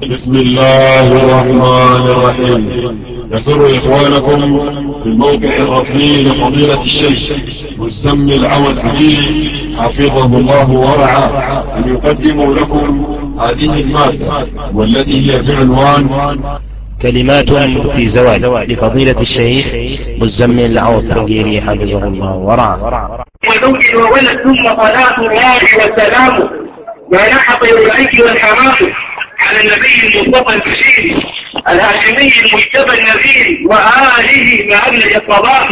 بسم الله الرحمن الرحيم. يسر إخوانكم في الموقع الرسمي لفضيلة الشيخ مزمل عوض حبيب حفظه الله ورعاه أن يقدموا لكم هذه المادة والتي هي بعنوان كلمات في زواج لفضيلة الشيخ مزمل العوض حقيري حفظه الله ورعاه. وزوج وولد ثم صلاة الله والسلام ما نحط الأيك والحرام على النبي المصطفى البشير الهاشمي المجتبى النذير وآله ما أبلج الصباح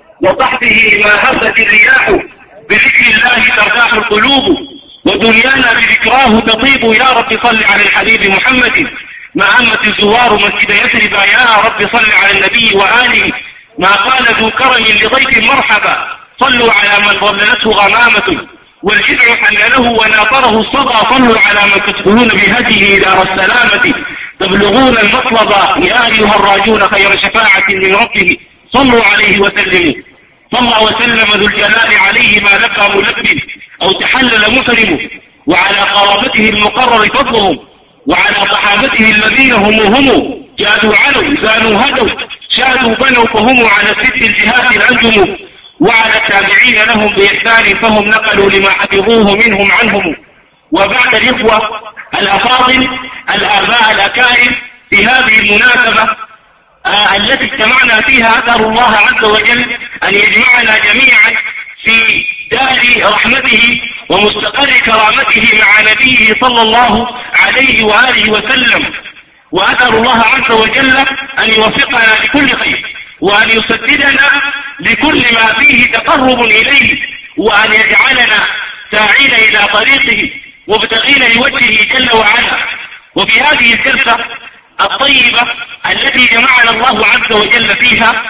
وصحبه ما هبت الرياح بذكر الله ترتاح القلوب ودنيانا بذكراه تطيب. يا رب صل على الحبيب محمد ما همت الزوار مسجد يثرب. يا رب صل على النبي وآله ما قال ذو كرم لضيف مرحبا. صلوا على من ظللته غمامة والجذع حلله وناطره الصدى. صلوا على من تدخلون بهديه دار السلامة تبلغون المطلب. يا أيها الراجون خير شفاعة من ربه صلوا عليه وسلموا. صلى وسلم ذو الجلال عليه ما لقى ملبد أو تحلل مسلم. وعلى قرابته المقرر فضلهم وعلى صحابته الذين هم جادوا علوا زانوا هدوا شادوا بنوا فهم على ست الجهات الأنجم. وعلى التابعين لهم بإحسان فهم نقلوا لما حفظوه منهم عنهم. وبعد الإخوة الأفاضل الآباء الأكارم في هذه المناسبة التي اجتمعنا فيها أسأل الله عز وجل أن يجمعنا جميعا في دار رحمته ومستقر كرامته مع نبيه صلى الله عليه وآله وسلم. وأسأل الله عز وجل أن يوفقنا لكل خير وأن يسددنا لكل ما فيه تقرب إليه وأن يجعلنا ساعين إلى طريقه مبتغين لوجهه جل وعلا. وفي هذه الجلسة الطيبة التي جمعنا الله عز وجل فيها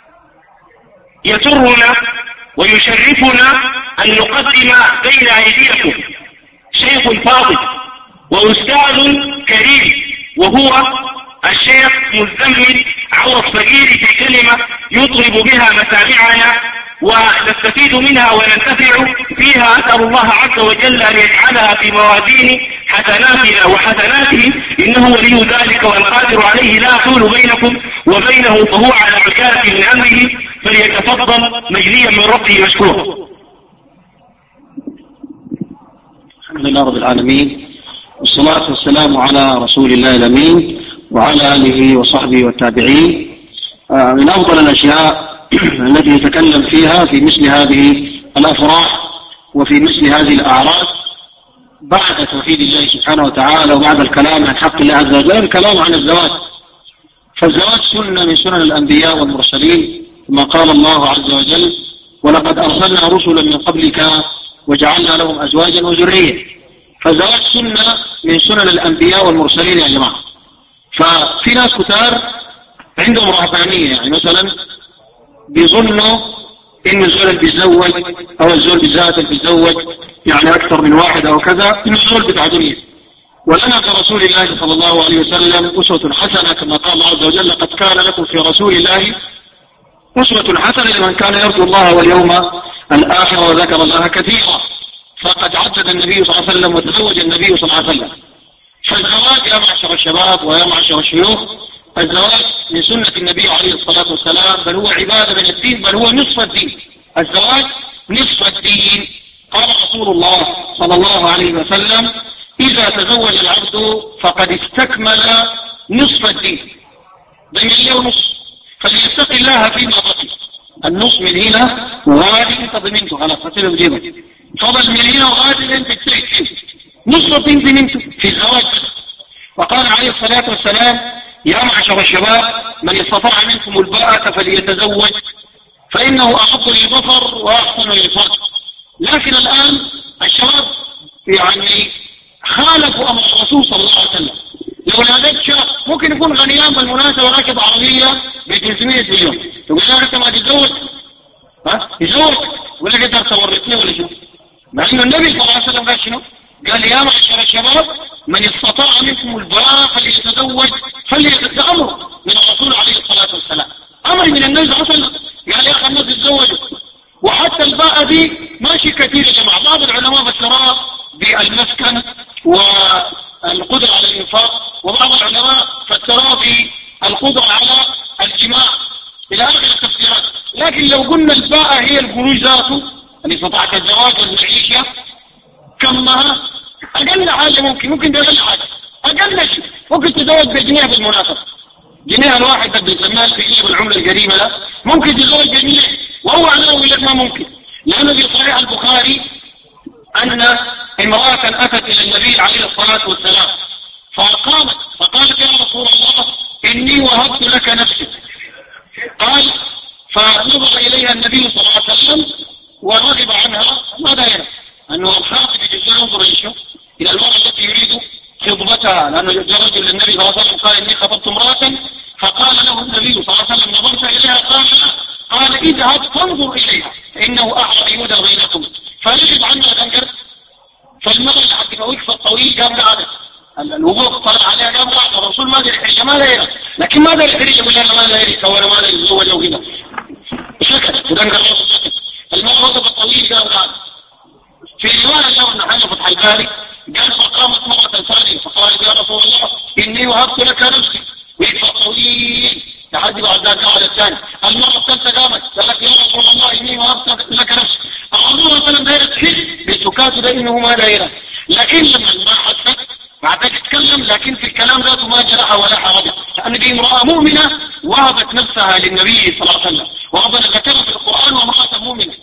يسرنا ويشرفنا أن نقدم بين أيديكم شيخ فاضل وأستاذ كريم وهو الشيخ مزمل عوض فقيري في كلمة يطرب بها مسامعنا ونستفيد منها وننتفع فيها. أسأل الله عز وجل أن يجعلها في موازين حسناتنا وحسناته إنه ولي ذلك والقادر عليه. لا أحول بينكم وبينه فهو على عجالة من أمره فليتفضل مجزيا من ربه مشكورا. الحمد لله رب العالمين والصلاة والسلام على رسول الله الأمين وعلى آله وصحبه والتابعين. من أفضل الأشياء التي يتكلم فيها في مثل هذه الأفراح وفي مثل هذه الأعراس بعد توحيد الله سبحانه وتعالى وبعد الكلام عن حق الله عز وجل الكلام عن الزواج. فالزواج سنة من سنن الأنبياء والمرسلين كما قال الله عز وجل ولقد أرسلنا رسلا من قبلك وجعلنا لهم أزواجا وذرية. فالزواج سنة من سنن الأنبياء والمرسلين يا جماعة. ففي ناس كتار عندهم رهبانية يعني مثلا بيظنوا إن الزول اللي بيتزوج أو الزول بالذات اللي بيتزوج يعني أكثر من واحد أو كذا إنه الزول بتاع دنيا. ولنا كرسول الله صلى الله عليه وسلم أسوة حسنة كما قال الله عز وجل لقد كان لكم في رسول الله أسوة حسنة لمن كان يرجو الله واليوم الآخر وذكر الله كثيرا. فقد عدد النبي صلى الله عليه وسلم وتزوج النبي صلى الله عليه وسلم. فالزواج يا معشر الشباب ويا معشر الشيوخ الزواج من سنة النبي عليه الصلاة والسلام بل هو عبادة من الدين بل هو نصف الدين. الزواج نصف الدين. قال رسول الله صلى الله عليه وسلم إذا تزوج العبد فقد استكمل نصف الدين. بمليون ونصف فليتق الله فيما بقي. النصف من هنا وغادي انت ضمنته خلاص هتلهم جيبك فضل من هنا وغادي انت تسعد نصف الدين ضمنته في الزواج. وقال عليه الصلاة والسلام يا معشر الشباب من استطاع منكم الباءة فليتزوج فإنه أغض للبصر وأحسن للفرج. لكن الآن الشباب يعني خالفوا أمر الرسول صلى الله عليه وسلم. لو نادت شاب ممكن يكون غنيان بالمناسبة راكب عربية ب 300 مليون تقول له أنت ما تتزوج يزوج ولا قدر تورطني ولا شو. مع أن النبي صلى الله عليه وسلم قال شنو؟ قال يا معشر الشباب من استطاع منكم الباء فليتزوج فليتزوج. أمر من الرسول عليه الصلاة والسلام أمر من النبي صلى الله عليه وسلم قال يا أخي الناس يتزوجوا. وحتى الباء دي ماشي كثير يا جماعة. بعض العلماء بشراء بالمسكن والقدرة على الإنفاق وبعض العلماء فسروه بالقدرة على الجماع إلى آخر التفسيرات. لكن لو قلنا الباء هي الخروج ذاته اللي استطاعت الزواج والمعيشة كمها أقل حاجة ممكن ده أقل حاجة، أقل شيء ممكن تزوج بجنيه بالمناسبة، جنيه الواحد بدي يسميها الفجية بالعملة القديمة لا ممكن تزوج بجنيه، وهو على ولدها ممكن، لأنه في صحيح البخاري أن امرأة أتت إلى النبي عليه الصلاة والسلام فقالت يا رسول الله إني وهبت لك نفسي. قال فنظر إليها النبي صلى الله عليه وسلم ورغب عنها. ما دايره أنه الخاطب يجب ينظر إلى المرأة التي يريد خطبتها، لأنه جاء رجل للنبي صلى الله عليه وسلم قال إني خطبت امرأة، فقال له النبي صلى الله عليه وسلم نظرت إليها؟ قال لا. قال اذهب فانظر إليها فإنه أحرى يودى بينكم. فرغب عنها ذنكر، فالمرأة لحد ما وقف الطويل قام قاعدة، الوقوف طلع عليها قام قاعدة. الرسول ما داري حرية ما دايره، لكن ما داري حرية يقول أنا ما دايرك وأنا ما داري يتزوج وكذا، سكت وذنكر راسه سكت. المرأة وقف الطويل قام قاعدة. في رواية له أن حاجة فتح الباري قال فقامت مرة ثانية فقالت يا رسول الله إني وهبت لك نفسي، وقف الطويل لحد بعد ذلك قاعدة الثانية. المرة الثالثة قامت قالت يا رسول الله إني وهبت لك نفسي. الرسول صلى الله عليه وسلم دايرة تحس بسكاته ده إنه ما دايرة، لكن لما ما حست بعد ذلك تتكلم، لكن في الكلام ذاته ما جرح ولا حرج، لأن دي امرأة مؤمنة وهبت نفسها للنبي صلى الله عليه وسلم، وربنا ذكرها في القرآن وامرأة مؤمنة.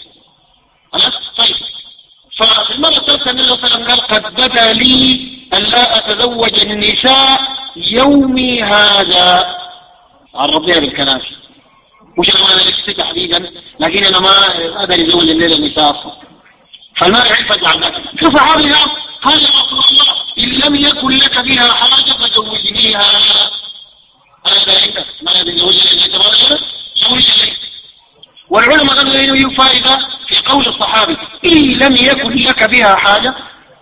طيب ففي المرة الثالثة النبي صلى الله عليه وسلم قال قد بدا لي أن لا أتزوج النساء يومي هذا. عرضيها بالكلام مش أنا لك تحديدا، لكن أنا ما أقدر أزوج الليلة النساء أصلا. فالمرء عرفت بعد ذلك شوف حاضرها قال يا رسول الله إن لم يكن لك بها حاجة فزوجنيها. هذا عندك ما يزوج الليلة زوج الليلة. والعلماء قالوا إنه فائدة في قول الصحابي إن لم يكن لك بها حاجة.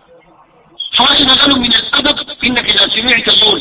فائدة قالوا من الأدب إنك إذا سمعت زول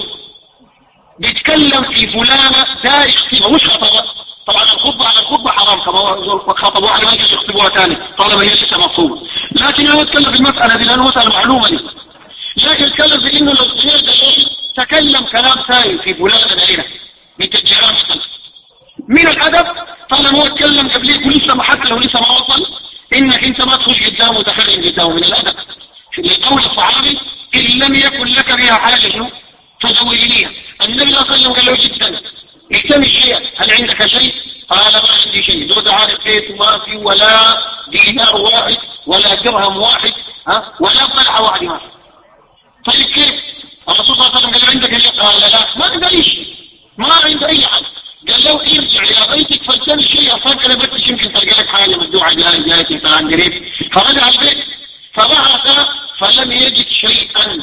بيتكلم في فلانة دا يخطبها مش خطبة، طبعا الخطبة على الخطبة حرام كما خطبوا على ما يجب يخطبوها ثاني طالما هي لسه مفهومة، لكن أنا أتكلم في المسألة دي لأنه مسألة معلومة لي. لكن أتكلم في إنه لو سمعت زول تكلم كلام ثاني في فلانة دائرة بتجرام مثلا من الأدب طالما هو اتكلم قبليك ولسه ما حتى لو لسه ما وصل إنك أنت ما تخش قدامه وتخرج قدامه. من الأدب لقول الصحابي إن لم يكن لك بها حاجة شنو فزوجنيها. النبي صلى الله عليه وسلم قال له جدا اهتم شيئا هل عندك شيء؟ قال ما عندي شيء. زود عارف بيت ما في ولا دينار واحد ولا درهم واحد ولا طلعة واحد ما في. طيب كيف؟ الرسول صلى الله عليه وسلم قال له عندك شيء؟ قال لا ما عنده أي شيء ما عنده أي حاجة. قال له ارجع إلى بيتك فالتمس شيء أصابك أنا بس يمكن تلقى لك حاجة مدوعة جاية فلان قريب. فرجع البيت فبحث فلم يجد شيئا.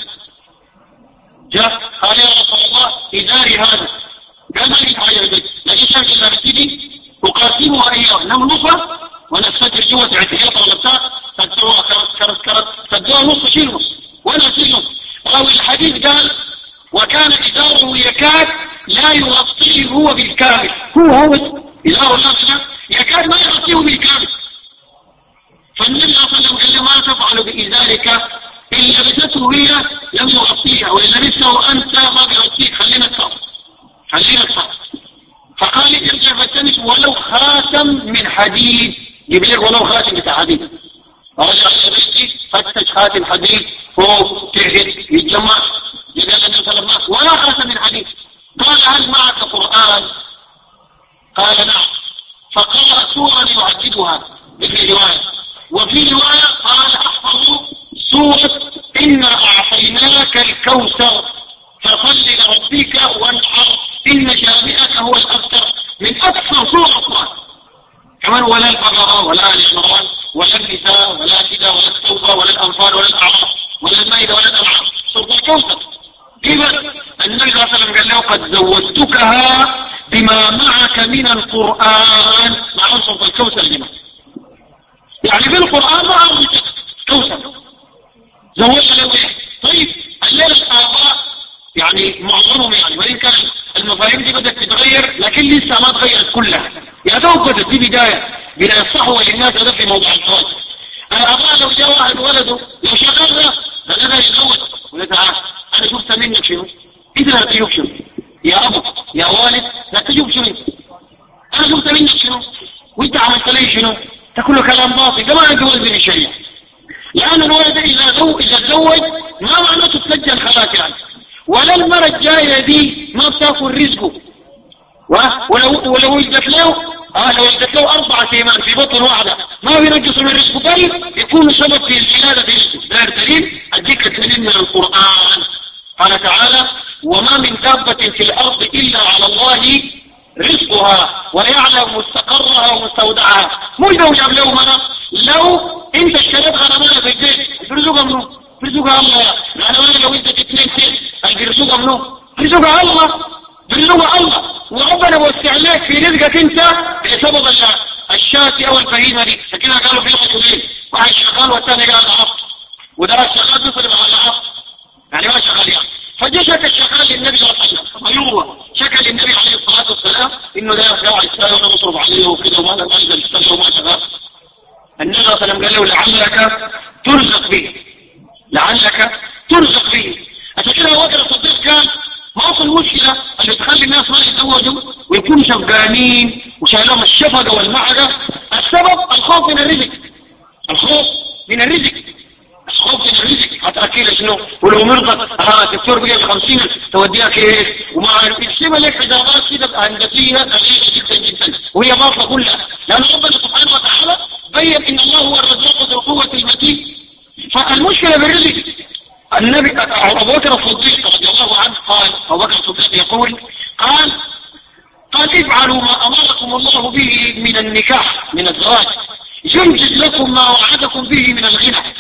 جاء قال يا رسول الله إداري هذا. قال ما لي حاجة البيت لكن شاك إلا بتدي أقاسمها إياه نملصها ونستجر جوة اعتحيطة ولا بتاع تدوها كرت تدوها نص شيل نص ولا شيل نص. أو الحديث قال وكان إداره يكاد لا يغطيه هو بالكامل. هو إداره الأسنى يكاد ما يغطيه بالكامل. فالنبي صلى الله عليه وسلم قال له ما تفعل بإزارك إن لبسته هي لم يغطيها وإن لبسته أنت ما بيغطيك خلينا نتصف. فقال ارجع فالتمس ولو خاتم من حديد جيب لك ولو خاتم بتاع حديد. فرجع إلى بيتي فتش خاتم حديد فوق تحت يتجمع يقال النبي صلى الله عليه وسلم ولا خاتم من حديد. قال هل معك قرآن؟ قال نعم. فقرأ سورة يعددها في رواية، وفي رواية قال احفظوا سورة إنا أعطيناك الكوثر فصل لربك وانحر إن شانئك هو الأبتر. من أكثر سورة القرآن كمان ولا البقرة ولا العمران ولا النساء ولا كذا ولا التوبة ولا الأنفال ولا الأعراف ولا المائدة ولا الأنعام سورة الكوثر. كيف النبي صلى الله عليه وسلم قال له قد زودتكها بما معك من القرآن مع سورة الكوثر لما يعني بالقرآن ما عرفت كوثر زودت له ايه. طيب الليلة الآباء يعني معظمهم يعني وإن كان المفاهيم دي بدأت تتغير لكن لسه ما تغيرت كلها. يا دوب بدأت دي بداية الصحوة للناس هذا في موضوع الزواج. الآباء لو جاء واحد ولده لو شغال ده يتزوج ولا تعال أنا شفت منك شنو انت لا تجوب شنو يا ابو يا والد؟ لا تجوب شنو؟ انا جبت منك شنو وانت عملت لي شنو؟ تقول له كلام باطل. ده ما عنده وزن بالشريعه، لان الولد اذا تزوج ما معناته تسجل خلاص يعني، ولا المرة الجاية دي ما بتاكل رزقه. ولو ولدت له لو ولدت له 4 ايمان في بطن واحدة ما بينقص من رزقه، بل يكون سبب في الزيادة في رزقه. ده دليل اديك الدليل من القرآن. قال تعالى: وما من دابة في الارض الا على الله رزقها ويعلم مستقرها ومستودعها. مش لو جاب له مرة، لو انت اشتريت غنمانة في البيت برزقها منه؟ برزقها الله. يعني لو انت 2 سنين برزقها منه؟ برزقها الله، برزقها الله. وربنا وسع لك في رزقك انت بسبب الشاة او البهيمة دي. فكده قالوا في رجلين، واحد شغال والثاني قاعد عبد، وده شغال بيصرف على العبد يعني ما شغال يعني. فجاء شكى الشغال للنبي صلى الله عليه وسلم، ايوه شكى للنبي عليه الصلاه والسلام انه ده قاعد يشتغل وانا بصرف عليه وكده وما يقدر يشتغل وما شغال. النبي صلى الله عليه وسلم قال له: لعلك ترزق به، لعلك ترزق به. عشان كده ابو بكر الصديق قال: ما اصل المشكله اللي تخلي الناس ما يتزوجوا ويكونوا شفقانين وشايلهم الشفقه والمعده، السبب الخوف من الرزق. الخوف من الرزق، الخوف من الرزق. هتأكيد شنو؟ ولو مرضت الدكتور بقى ب50 توديها كيف وما عارف يكتب لك حسابات كده هندسيه دقيقه جدا جدا وهي باطله كلها، لان ربنا سبحانه وتعالى بين ان الله هو الرزاق ذو القوه المتين. فالمشكله بالرزق. النبي ابو بكر الصديق رضي الله عنه قال، ابو بكر الصديق يقول قال افعلوا ما امركم الله به من النكاح من الزواج ينجز لكم ما وعدكم به من الغنى.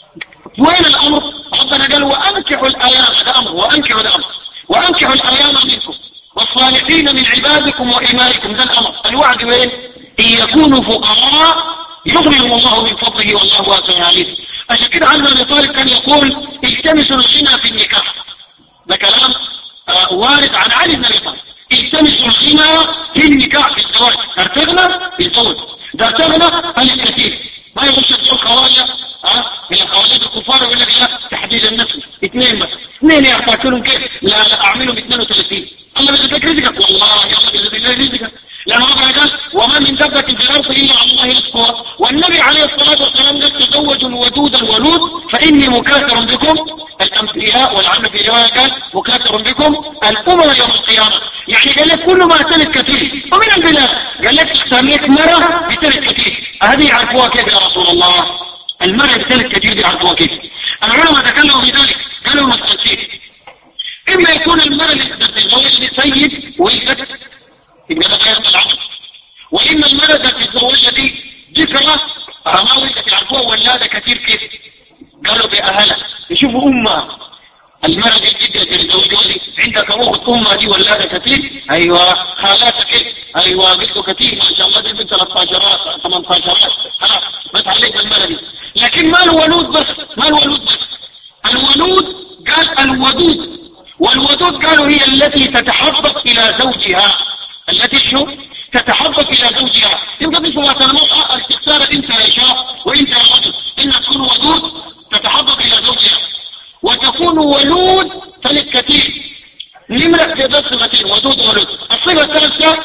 وين الامر؟ ربنا قال: وانكحوا الايام، هذا امر، وانكحوا الامر، وانكحوا الايام منكم والصالحين من عبادكم وامائكم. ده الامر. الوعد وين؟ ان يكونوا فقراء يغنيهم الله من فضله والله واسع عليم. عشان كده علي بن ابي طالب كان يقول: التمسوا الغنى في النكاح. ده كلام وارد عن علي بن ابي طالب. التمسوا الغنى في النكاح، في الزواج. ارتغنى بالزوج، ده ارتغنى الكثير. ما يغش الزوج خواجه من الخواجات الكفار يقول لك: لا تحديد النسل 2 بس، 2 يعتاكلهم كيف؟ لا اعملهم 32. الله بيزيدك رزقك، والله الله بيزيد الله رزقك. لأن ربنا قال: وما من دابة في الأرض إلا على الله رزقها. والنبي عليه الصلاة والسلام قال: تزوجوا الودود الولود فإني مكاثر بكم الأنبياء، والعلم في رواية قال: مكاثر بكم الأمم يوم القيامة. يعني قال لك كل ما تلك كثير. ومن البلاد قال لك اختار لك مرة بتلك كثير. هذه يعرفوها كيف يا رسول الله؟ المرة بتلك كثير دي يعرفوها كيف؟ العلماء تكلموا في ذلك، قالوا مسألتين: إما يكون المرة اللي تتزوج سيد ولدت يبقى ده غير العقل، وإما المرة اللي تتزوجها دي ذكرى ما ولدت يعرفوها ولادة كثير كيف؟ قالوا بأهلها يشوفوا أمها. المرة دي جدا تتزوجها دي عندك أخت أمها دي ولادة كثير، أيوة خالاتك كيف؟ أيوة قلتوا كثير ما شاء الله، دي بنت 13 18 خلاص بس عليك المرة دي. لكن ما الولود بس، ما الولود بس. الولود قال الودود، والودود قالوا هي التي تتحبب إلى زوجها، التي شو تتحبب إلى زوجها. يبقى مش مثلا المرأة استختار انت يا شاب وانت يا رجل، ان تكون ودود تتحبب إلى زوجها، وتكون ولود ثالث كثير. نمرة في ذات صفتين: ودود وولود. الصفة الثالثة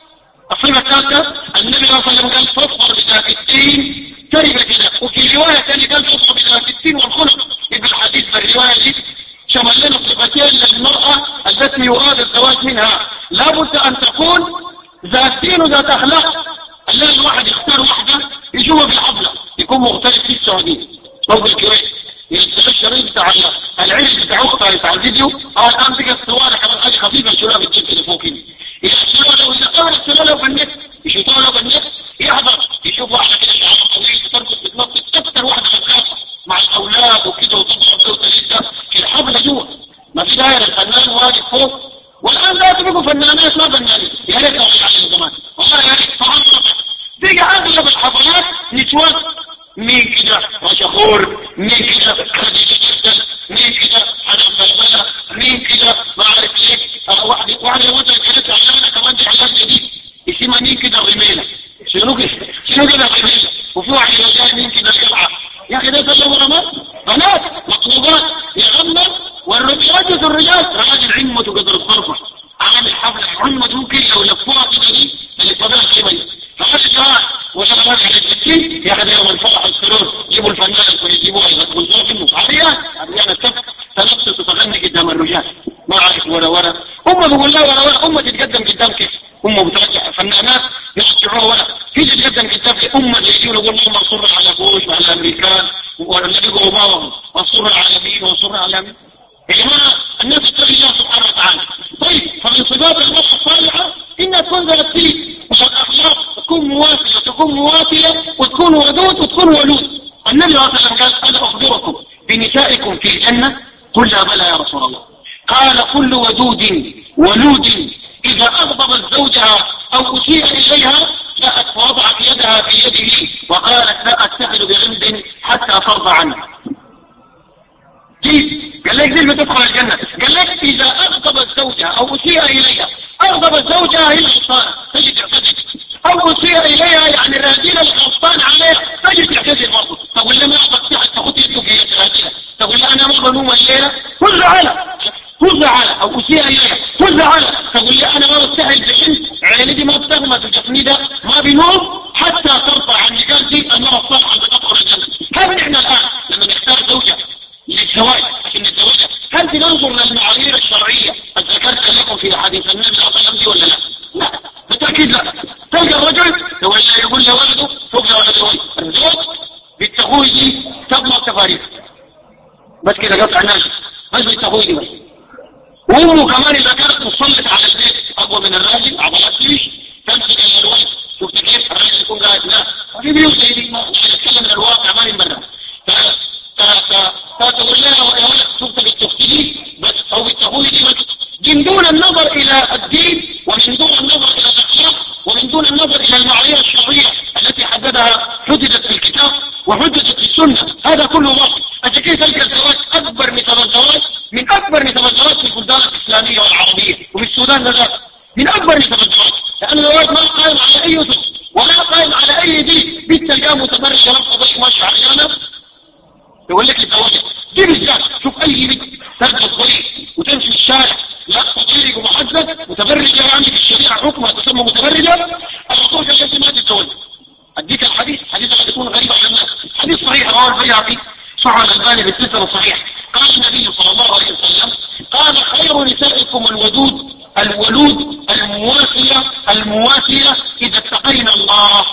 النبي صلى الله عليه وسلم قال: فاصبر بذات الدين تربت كده. وفي رواية ثانية قال: فاصبر بذات الدين والخلق. يبقى الحديث بالرواية دي شمل لنا صفتين للمرأة التي يراد الزواج منها، لابد ان تكون ذات دين وذات اخلاق. اللي الواحد يختار واحدة يشوفها في الحفلة يكون مختلف في السعودية او في الكويت، يرسل الشريط بتاع العرس بتاع اختها بتاع الفيديو، او الان بقى الصوره كمان حاجه خفيفه يشيلوها في الجيب اللي فوق كده، يشيلوها لو يشيلوها لو بالنت، يشوفوها لو بالنت يحضر يشوف واحده كده شعرها طويل ترقص بتنطط اكثر واحده خفافه مع الاولاد وكده وتضرب وتليد في الحفله جوه، ما في دايره الفنان واقف فوق. والان لا تبقوا فنانات ما فنانين، يا ريت لو يعلموا زمان والله يا ريت. تيجي اغلب الحفلات نسوان، مين كده رشخور، مين كده خديجة جدا، مين كده حنان بلبلة، مين كده ما عارف ليه واحدة وضع كانت اعلانة كمان دي اعلان جديد اسمها مين كده غميلة. شنو كده غميلة؟ وفي واحد يجاي مين كده القلعة. يا اخي ده تلو رمات بنات مطلوبات يغمر والرجل بيوجد الرجال راجل عمته قدر الضربة عامل حفلة عمته كله ولفوها كده دي اللي فضلها كده فقال الجهاز وشغل هذا على الجسين ياخذ يوم الفرح السرور يجيبوا الفنان ويجيبوها يغطوا منه عريان الكف تنفس وتغني قدام الرجال ما عارف ولا أمه بقول لها ولا أمه تتقدم قدام كيف أمه بترجع فنانات يرجعوها ولا تيجي تقدم قدام أمه يجيون يقول لهم انصرنا على بوش وعلى الأمريكان والنبي أوباما انصرنا على مين وانصرنا على مين يا جماعة الناس تتقي الله سبحانه وتعالى. طيب فمن صفات المرأة الصالحة إنها تكون ذات دين والأخلاق تكون مواسية وتكون مواسية وتكون ودود وتكون ولود. النبي صلى الله عليه وسلم قال أنا أخبركم بنسائكم في الجنة قلنا بلى يا رسول الله قال كل ودود ولود إذا أغضبت زوجها أو أسيء إليها جاءت ووضعت يدها في يده وقالت لا أتخذ بغمد حتى ترضى عنه. كيف؟ قال لك ذي بتدخل الجنة. قال لك إذا أغضبت زوجها أو أسيء إليها أغضبت زوجها هي الغلطانة تجي تعتذر أو أسيء إليها يعني الرجيلة الغلطان عليها تجي تعتذر برضه تقول لي ما أعطت تحت تاخد يده في يد الرجيلة تقول لي أنا ما بنوم الليلة فز على أو أسيء إليها فز على تقول لي أنا ما بستحل بحن عيني دي ما بتغمد وجفني ده ما بنوم حتى ترفع عن قلبي المرة الصالحة بتدخل الجنة. هذا نحن الآن لما نختار زوجة للزواج عشان نتزوجها هل بننظر للمعايير الشرعية ذكرت لكم في حديث النبي صلى الله عليه وسلم ولا لا؟ لا بالتأكيد لا. تلقى الرجل يقول لولده فوق لولده الزوج بالتخوي دي تبلغ تفاريخ بس كده قطع ناجح بس بالتخوي دي بس وامه كمان اذا كانت مسلطة على البيت اقوى من الراجل عضلات ليش تمسك الولد شفت كيف الراجل يكون قاعد لا في بيوت زي دي ما نتكلم من الواقع ما نبرر فتقول لها يا ولد شفت بالتفتيلي بس او بالتهوي دي بس من دون النظر الى الدين ومن دون النظر الى الاخلاق ومن دون النظر الى المعايير الشرعية التي حددها حددت في الكتاب وحددت في السنة. هذا كله باطل. عشان كده تلقى الزواج اكبر نسب الزواج من اكبر نسب الزواج في البلدان الاسلامية والعربية وفي السودان ذات من اكبر نسب الزواج لان الزواج ما قائم على اي اسس ولا قائم على اي دين. بنت تلقاه متبرج لفظ ضيق ماشي عريانة يقول لك الزواج دي بالذات شوف اي بنت تركب طريق وتمشي في الشارع لا تطيرق ومحدد متبرجة يعني في الشريعة حكمها تسمى متبرجة الرسول قال لك ما تتزوج. اديك الحديث قد يكون غريب على الناس حديث صحيح رواه البيهقي صح الألباني بالسلسلة الصحيح قال النبي صلى الله عليه وسلم قال خير نسائكم الولود المواسية إذا اتقينا الله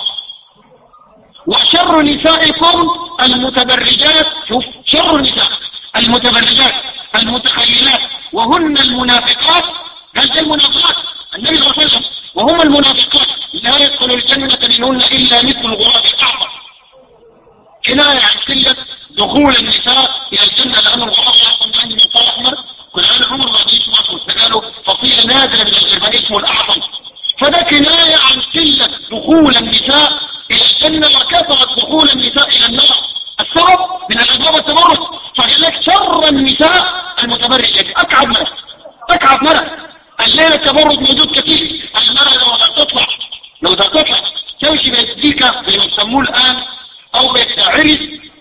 وشر نسائكم المتبرجات شوف شر النساء المتبرجات المتخيلات وهن المنافقات قال المنافقات النبي صلى الله عليه وسلم وهم المنافقات لا يدخل الجنة منهن إلا مثل الغراب الأعظم كناية عن قلة دخول النساء إلى الجنة لأن الغراب الأعظم عندي من طال أحمر كل عمر ما دي اسمه قالوا فصيلة نادرة من الغربان اسمه الأعظم فده كناية عن قلة دخول النساء إلى الجنة وكثرة دخول النساء إلى النار. السبب من الأسباب التبرج فقال لك شر النساء المتبرجة أكعب مرة الليلة التبرج موجود كثير. المرأة لو تطلع تمشي بيتديكا زي ما يسموه الآن أو بيتعرس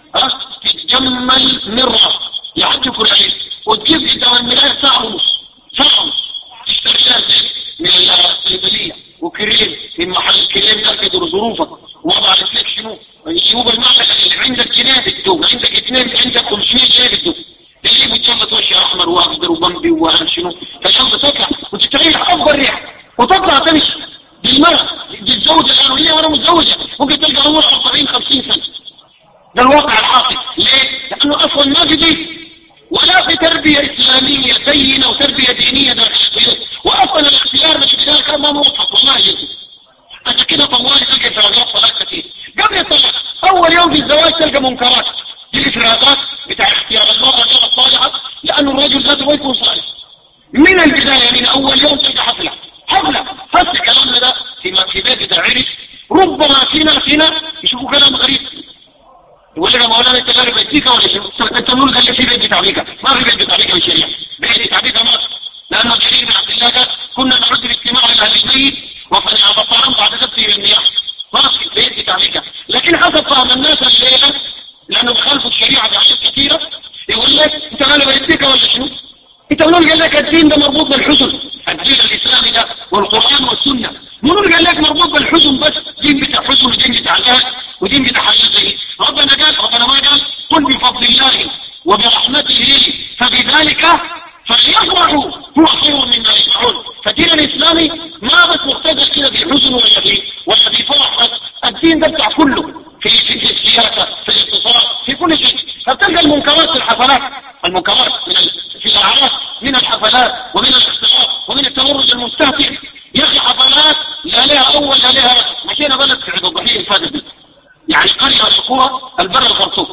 تتجمل مرة يعجب كل عيد وتجيب قدام الملاية ساعة ونص تشتري لها زيت من الصيدلية وكريم في محل الكريم ده كدر ظروفك وضع لك شنو يجيبوا بالمعنى اللي عندك جنيه بالدوب عندك اثنين عندك 500 جنيه بالدوب اللي بتشمط وشي احمر واخضر وبمبي وهم شنو فالشمس تطلع وتتريح افضل ريحه وتطلع تمشي بالمرأة تتزوج الان وهي وانا متزوجة ممكن تلقى عمر 40-50 سنة. ده الواقع الحاصل ليه؟ لانه اصلا ما في دين ولا في تربية اسلامية بينة وتربية دينية داخل واصلا الاختيار من البداية كان ما موفق والله يجب عشان كده طوالي تلقى افرادات صلاة كثير قبل الطلاق اول يوم في الزواج تلقى منكرات دي الافرادات بتاع اختيار المرأة غير الصالحة لانه الرجل ذاته ما يكون صالح من البداية من اول يوم تلقى حفلة هذا كلامنا ده في بيت بتاع عرس ربما فينا يشوفوا كلام غريب يقول لنا مولانا انت غالب بيتيكا ولا شو انت نقول قال لي في بيت بتاع بيكا ما في بيت بتاع بيكا بالشريعة بيت بتاع بيكا ما لانه جرير بن عبد الله قال كنا نعد الاجتماع الى اهل البيت وفطران بعد تبتي المياه ما في بيت بتاع بيكا لكن حسب فهم الناس الليلة لانه بخالفوا الشريعة بأحياء كثيرة يقول لك انت غالب بيتيكا ولا شنو انت منو قال لك الدين ده مربوط بالحزن؟ الدين الاسلامي ده والقرآن والسنة منو قال لك مربوط بالحزن بس؟ دين بتاع حزن ودين بتاع جهل ودين بتاع حاجات زي ربنا ما قال قل بفضل الله وبرحمته فبذلك فليفرحوا هو خير مما يجمعون. فالدين الاسلامي ما بس مقتدر كده بحزن ولا بفرح بس، الدين ده بتاع كله في السياسة في الاقتصاد في كل شيء. فبتلقى المنكرات في الحفلات، المنكرات في الاعراس من الحفلات ومن الاختلاط ومن التبرج المستهتر. يا اخي حفلات لا لها اول لا لها آخر. مشينا بلد في عيد الضحية الفاتت دي، يعني قرية القرى البر الخرطوم،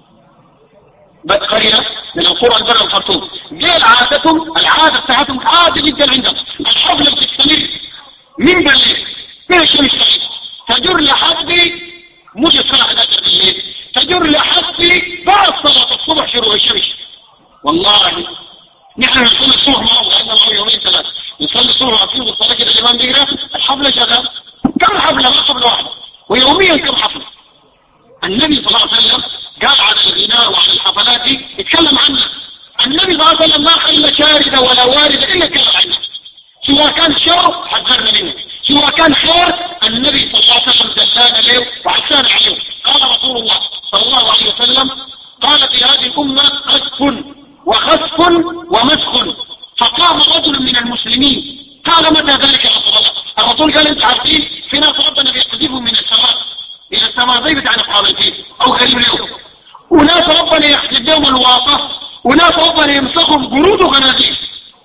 قرية من القرى البر الخرطوم دي العادة بتاعتهم عادة جدا عندهم. الحفلة بتستمر من بالليل من الشمس تجر لحد مش الساعة 11 بالليل، تجر لحد بعد صلاة الصبح شروق الشمس. والله نحن نصلي الصبح معه لأنه معه يومين ثلاثة نصلي الصبح وفيه الصلاة كده الإمام بيقرأ الحفلة شغال. كم حفلة؟ ما حفلة واحدة، ويوميا كم حفلة. النبي صلى الله عليه وسلم قال عن الغناء وعن الحفلات دي اتكلم عنها. النبي صلى الله عليه وسلم ما خلى شاردة ولا واردة إلا اتكلم عنها، سواء كان شر حذرنا منه سواء كان خير. النبي صلى الله عليه وسلم دلانا له وعسانا عليه. قال رسول الله صلى الله عليه وسلم قالت في هذه الأمة قذف وخسف ومسخ. فقام رجل من المسلمين قال متى ذلك يا رسول الله؟ الرسول قال انت عارفين في ناس ربنا بيقذفهم من السماء إلى السماء زي بتاع أصحاب الفيل أو قريب له، وناس ربنا يحسب لهم الواقع، وناس ربنا يمسخهم قرود وخنازير.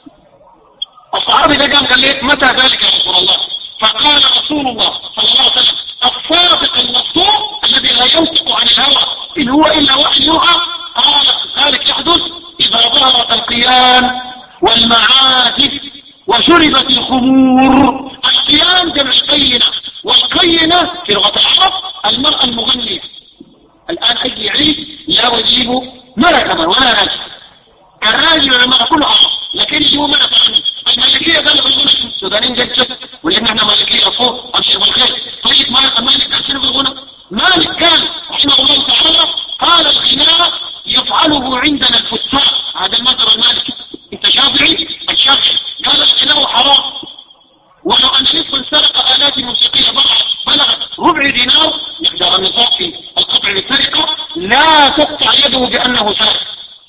الصحابي ده قال لي متى ذلك يا رسول الله؟ فقال رسول الله صلى الله عليه وسلم الصادق المصدوق الذي لا ينطق عن الهوى إن هو إلا وحي يوحى قال ذلك يحدث إذا ظهرت القيان والمعازف وشربت الخمور. القيان جمع قينة، والقينة في لغة العرب المرأة المغنية. الآن أي عيد لا وجيبه مرأة كمان ولا راجل، الراجل والمرأة كله عرب، لكن يجيبوا مرأة تغني. المالكية قالوا بالغنى السودانيين جد واللي احنا مالكية فوق أمشي بالخير. طيب مالك قال شنو بالغنى؟ مالك قال رحمه الله تعالى قال الغناء يفعله عندنا الفساق. هذا المذهب المالكي. انت شافعي؟ الشافعي قال الغناء حرام، ولو أن نصف سرق آلات موسيقية بلغت ربع دينار مقدار النصاب في القطع بالسرقة لا تقطع يده بأنه سارق.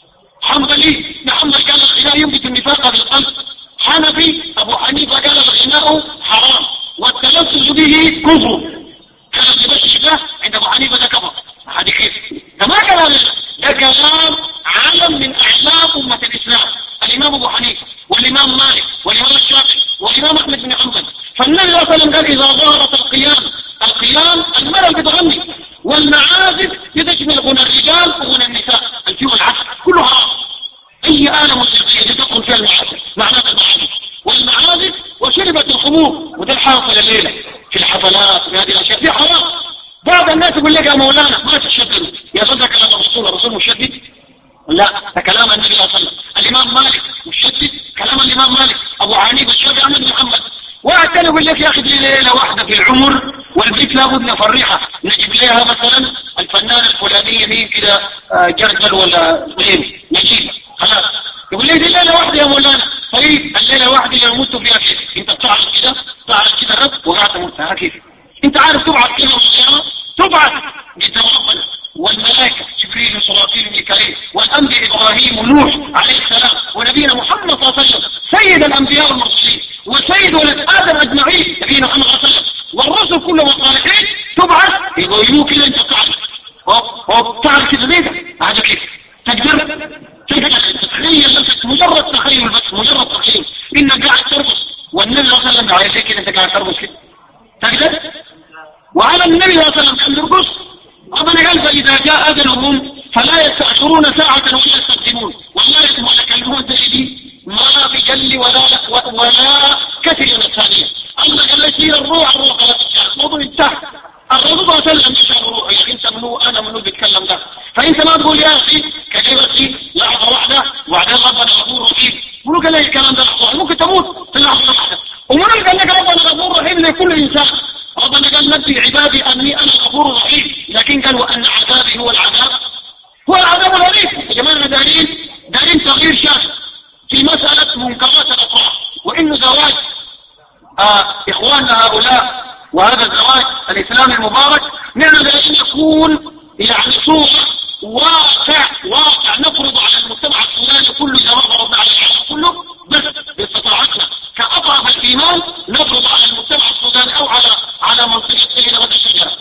حنبلي محمد قال الغناء ينبت النفاق بالقلب. حنفي أبو حنيفة قال الغناء حرام والتلفظ به كفر. كان يبشر ده عند أبو حنيفة ده كفر. هذه كيف؟ ده ما كلام ده كلام علم من أعلام أمة الإسلام. الإمام أبو حنيفة والإمام مالك والإمام الشافعي والإمام أحمد بن حنبل. فالنبي صلى الله عليه وسلم قال إذا ظهرت القيام المرأة اللي بتغني، والمعازف يتشمل غنى الرجال وغنى النساء، الفيو العسل كله حرام. أي آلة موسيقية تدخل فيها المعازف معناتها المعازف والمعازف وشربت الخمور. وده الحاصل الليلة في الحفلات في هذه الأشياء في حرام. بعض الناس يقول لك يا مولانا ما تشدد يا صدق كلام الرسول مشدد؟ لا، ده كلام النبي صلى الله عليه وسلم. الإمام مالك مشدد كلام الإمام مالك، أبو حنيفة الشافعي أحمد بن محمد. واحد تاني يقول لك يا أخي دي ليلة واحدة في العمر والبيت لابد نفرحها نجيب لها مثلا الفنان الفلانية مين كده جردل ولا غيره نجيب خلاص. يقول لي دي ليلة واحدة يا مولانا. طيب الليلة واحدة اللي يموت فيها كيف؟ انت بتعرف كده رب وقعت موتها كيف؟ انت عارف تبعث كده القيامة؟ تبعث قدام ربنا والملائكة جبريل وصرافيل ميكائيل والأنبياء إبراهيم ونوح عليه السلام ونبينا محمد صلى الله عليه وسلم سيد الأنبياء والمرسلين وسيد ولد آدم أجمعين نبينا محمد صلى الله عليه وسلم والرسل كلهم الصالحين. تبعث يقولوا كده انت تعرف تعرف كده ليه؟ هذا كيف؟ تقدر تتخيل نفسك مجرد تخيل بس مجرد تخيل انك قاعد ترقص والنبي صلى الله عليه وسلم عليه كده انت قاعد ترقص كده تقدر؟ وعلى النبي صلى الله عليه وسلم كان يرقص. ربنا قال فإذا جاء أجلهم فلا يستأخرون ساعة ولا يستقدمون. والله يسمع لك الموت دي ما بجل ولا كثير من الثانية. الله قال لك الروح على موضوع انتهى. الرسول صلى الله عليه وسلم يشعر روحه يا انت منو انا منو بيتكلم ده. فانت ما تقول يا اخي كلمتي لحظة واحدة وبعدين ربنا غفور رحيم. منو قال لك الكلام ده لحظة؟ ممكن تموت في لحظة واحدة. ومنو قال لك ربنا غفور رحيم لكل انسان؟ ربنا قال نبي عبادي أني أنا الغفور الرحيم، لكن قال وأن عذابي هو العذاب الأليم. يا جماعة دارين تغيير شامل. في مسألة منكرات الأفراح، وإنه زواج إخواننا هؤلاء وهذا الزواج الإسلامي المبارك نحن لازم يكون يعني صورة واقع نفرض على المجتمع السوداني كله إذا ما فرضنا على العالم كله بس باستطاعتنا كأطراف الإيمان نفرض على المجتمع السوداني أو على منطقة سيدة الشجرة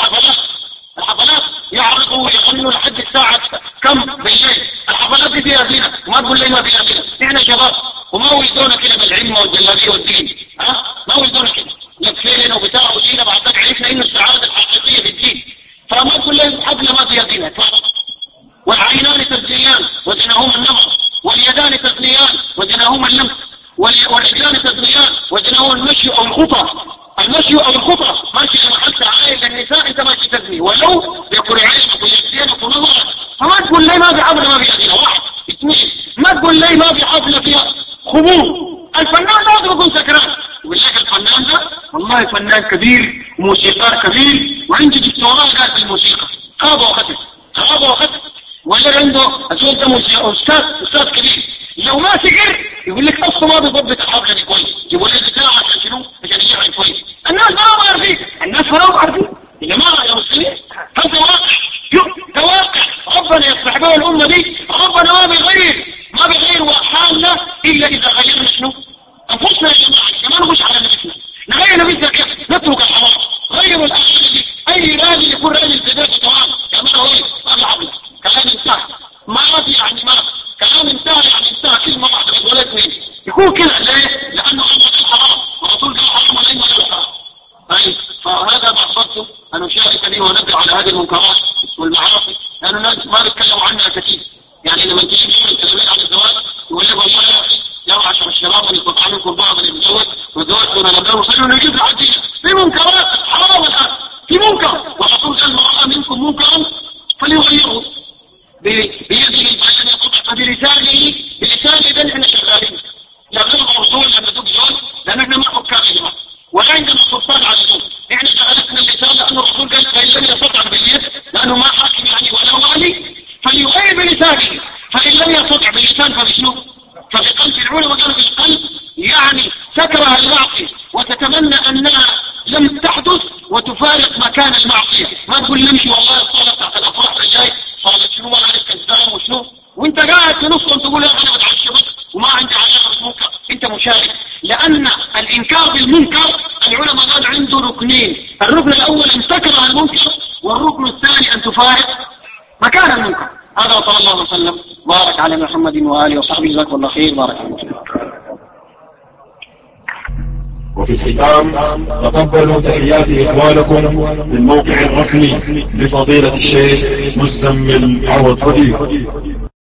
الحفلات يعرضوا يغنوا لحد الساعة كم بالليل. الحفلات دي فيها زينة، ما تقول لي ما فيها زينة، نحن شباب وما ولدونا كده بالعلم والجلابية والدين، ما ولدونا كده لفين وبتاع وزينة. بعد ذلك عرفنا إنه السعادة الحقيقية في الدين، فما تقول لي حفلة ما فيها زينة. والعينان تزنيان وزناهما النظر، واليدان تزنيان وزناهما اللمس، والرجلان تزنيان وزناهما المشي أو الخطى. المشي أو الخطى ماشي لمحل عائل للنساء، انت ماشي تزني ولو يكون عينك ويدينك ونظرك. فما تقول لي ما في حفلة ما فيها زينة. واحد اثنين، ما تقول لي ما في حفلة فيها خمور. الفنان لازم يكون سكران. يقول لك الفنان ده والله فنان كبير وموسيقار كبير وعنده دكتوراه قاعد في الموسيقى، هذا وقت ولا عنده أسود ده أستاذ كبير. لو ما سكر يقول لك أصلا ما بيضبط الحفلة دي كويس، يقول لك بتاع عشان شنو؟ عشان يشعر كويس. الناس ما عارفين، الناس ما عارفين يا جماعة يا مسلمين. هذا واقع ربنا يصلح به الأمة دي. ربنا ما بيغير حالنا إلا إذا غيرنا شنو؟ أنفسنا يا جماعة. كمان نخش على نفسنا، نغير نفسنا كيف؟ نترك الحرام. غيروا الأغاني دي. أي راجل يكون راجل في ذاته تمام يا جماعة. هو هذا عبد كلام انتهى، ما في يعني ما كلام انتهى يعني انتهى كلمة واحدة بس ولا اثنين. يكون كده ليه؟ لأنه الله قال حرام ورسول قال حرام ولا قال حرام. طيب فهذا ما قصدته أن أشارك به ونبدأ على هذه المنكرات والمعاصي، لأن الناس ما بيتكلموا عنها كثير. يعني لما تيجي نقول الكلمات عن الزواج يقول لك والله يا أخي يا معشر الشباب من يستطيع منكم بعض اللي يتزوج والزواج دون لم يصلوا نجيب لحدينا في منكرات حرام الآن، في منكر. والرسول قال ما رأى منكم منكرا فليغيره بيده عشان يقطع بلسانه ده احنا شغالين. لا بنرضى وصول لما دوق زول لأن احنا ما حكام يا جماعة ولا عندنا سلطان على دول. احنا شغلتنا اللسان لأنه الرسول قال فإن لم يستطع باليد لأنه ما حاكم يعني ولا والي فليغير بلسانه. فإن لم يستطع باللسان فبشنو؟ فبقلب. العلماء قالوا بالقلب يعني تكره المعصية وتتمنى أنها لم تحدث وتفارق مكان المعصية. ما تقول نمشي والله الصالة بتاعت الأفراح الجاي صالة شنو ما عارف كذاب وشنو وانت قاعد في نصهم تقول يا انا بتعشى بس وما عندي علاقة بالمنكر. انت مشارك، لأن الإنكار بالمنكر العلماء قال عنده ركنين. الركن الأول أن تكره المنكر، والركن الثاني أن تفارق مكان المنكر. هذا وصلى الله وسلم بارك على محمد وآله وصحبه جزاكم الله خير. بارك الله. وفي الختام تقبلوا تحيات إخوانكم في الموقع الرسمي لفضيلة الشيخ مزمل عوض فضيل.